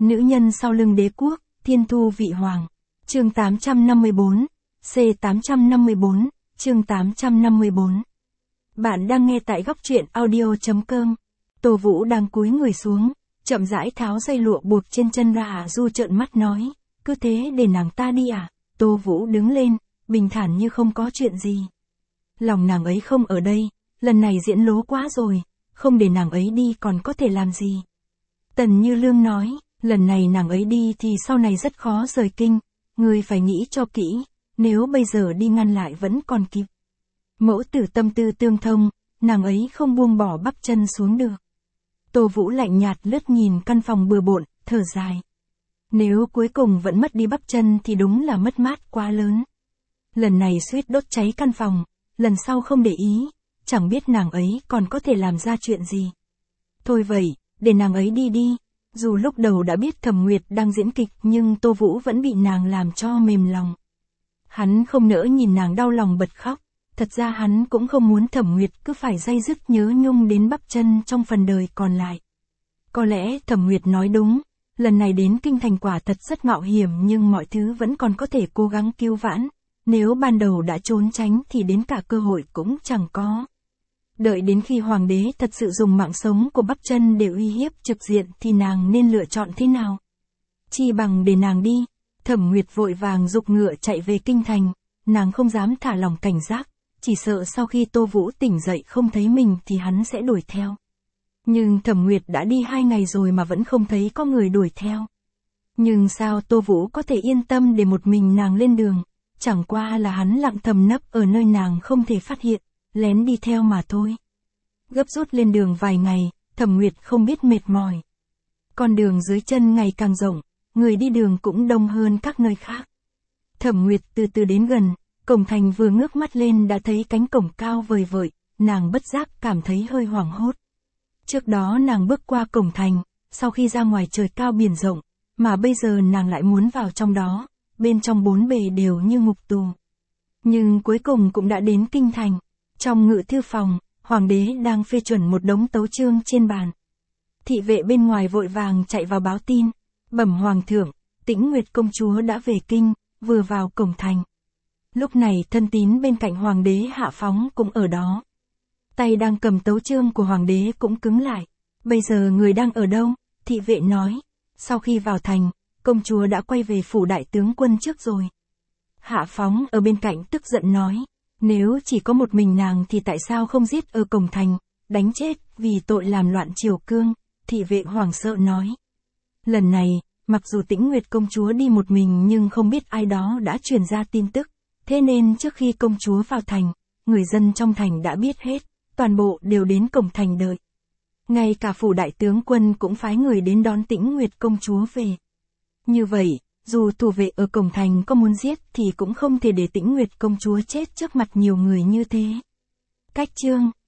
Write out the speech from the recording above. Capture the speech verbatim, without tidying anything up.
Nữ nhân sau lưng đế quốc, thiên thu vị hoàng. Chương tám trăm năm mươi bốn, C tám trăm năm mươi bốn, chương tám trăm năm mươi bốn. Bạn đang nghe tại góc truyện audio.com. Tô Vũ đang cúi người xuống, chậm rãi tháo dây lụa buộc trên chân ra. Hạ Du trợn mắt nói, cứ thế để nàng ta đi à? Tô Vũ đứng lên, bình thản như không có chuyện gì. Lòng nàng ấy không ở đây, lần này diễn lố quá rồi, không để nàng ấy đi còn có thể làm gì. Tần Như Lương nói, lần này nàng ấy đi thì sau này rất khó rời kinh, ngươi phải nghĩ cho kỹ, nếu bây giờ đi ngăn lại vẫn còn kịp. Mẫu tử tâm tư tương thông, nàng ấy không buông bỏ bắp chân xuống được. Tô Vũ lạnh nhạt lướt nhìn căn phòng bừa bộn, thở dài. Nếu cuối cùng vẫn mất đi bắp chân thì đúng là mất mát quá lớn. Lần này suýt đốt cháy căn phòng, lần sau không để ý, chẳng biết nàng ấy còn có thể làm ra chuyện gì. Thôi vậy, để nàng ấy đi đi. Dù lúc đầu đã biết Thẩm Nguyệt đang diễn kịch nhưng Tô Vũ vẫn bị nàng làm cho mềm lòng. Hắn không nỡ nhìn nàng đau lòng bật khóc, thật ra hắn cũng không muốn Thẩm Nguyệt cứ phải day dứt nhớ nhung đến bắp chân trong phần đời còn lại. Có lẽ Thẩm Nguyệt nói đúng, lần này đến kinh thành quả thật rất mạo hiểm nhưng mọi thứ vẫn còn có thể cố gắng cứu vãn, nếu ban đầu đã trốn tránh thì đến cả cơ hội cũng chẳng có. Đợi đến khi hoàng đế thật sự dùng mạng sống của bắp chân để uy hiếp trực diện thì nàng nên lựa chọn thế nào? Chi bằng để nàng đi. Thẩm Nguyệt vội vàng giục ngựa chạy về kinh thành, nàng không dám thả lỏng cảnh giác, chỉ sợ sau khi Tô Vũ tỉnh dậy không thấy mình thì hắn sẽ đuổi theo. Nhưng Thẩm Nguyệt đã đi hai ngày rồi mà vẫn không thấy có người đuổi theo. Nhưng sao Tô Vũ có thể yên tâm để một mình nàng lên đường, chẳng qua là hắn lặng thầm nấp ở nơi nàng không thể phát hiện, lén đi theo mà thôi. Gấp rút lên đường vài ngày, Thẩm Nguyệt không biết mệt mỏi. Con đường dưới chân ngày càng rộng, người đi đường cũng đông hơn các nơi khác. Thẩm Nguyệt từ từ đến gần, cổng thành vừa ngước mắt lên đã thấy cánh cổng cao vời vợi, nàng bất giác cảm thấy hơi hoảng hốt. Trước đó nàng bước qua cổng thành, sau khi ra ngoài trời cao biển rộng, mà bây giờ nàng lại muốn vào trong đó, bên trong bốn bề đều như ngục tù. Nhưng cuối cùng cũng đã đến kinh thành. Trong ngự thư phòng, hoàng đế đang phê chuẩn một đống tấu chương trên bàn. Thị vệ bên ngoài vội vàng chạy vào báo tin, bẩm hoàng thượng, Tĩnh Nguyệt công chúa đã về kinh, vừa vào cổng thành. Lúc này thân tín bên cạnh hoàng đế Hạ Phóng cũng ở đó. Tay đang cầm tấu chương của hoàng đế cũng cứng lại. Bây giờ người đang ở đâu? Thị vệ nói. Sau khi vào thành, công chúa đã quay về phủ đại tướng quân trước rồi. Hạ Phóng ở bên cạnh tức giận nói. Nếu chỉ có một mình nàng thì tại sao không giết ở cổng thành, đánh chết vì tội làm loạn triều cương? Thị vệ hoảng sợ nói. Lần này, mặc dù Tĩnh Nguyệt công chúa đi một mình nhưng không biết ai đó đã truyền ra tin tức, thế nên trước khi công chúa vào thành, người dân trong thành đã biết hết, toàn bộ đều đến cổng thành đợi. Ngay cả phủ đại tướng quân cũng phái người đến đón Tĩnh Nguyệt công chúa về. Như vậy, dù thủ vệ ở cổng thành có muốn giết thì cũng không thể để Tĩnh Nguyệt công chúa chết trước mặt nhiều người như thế. Cách chương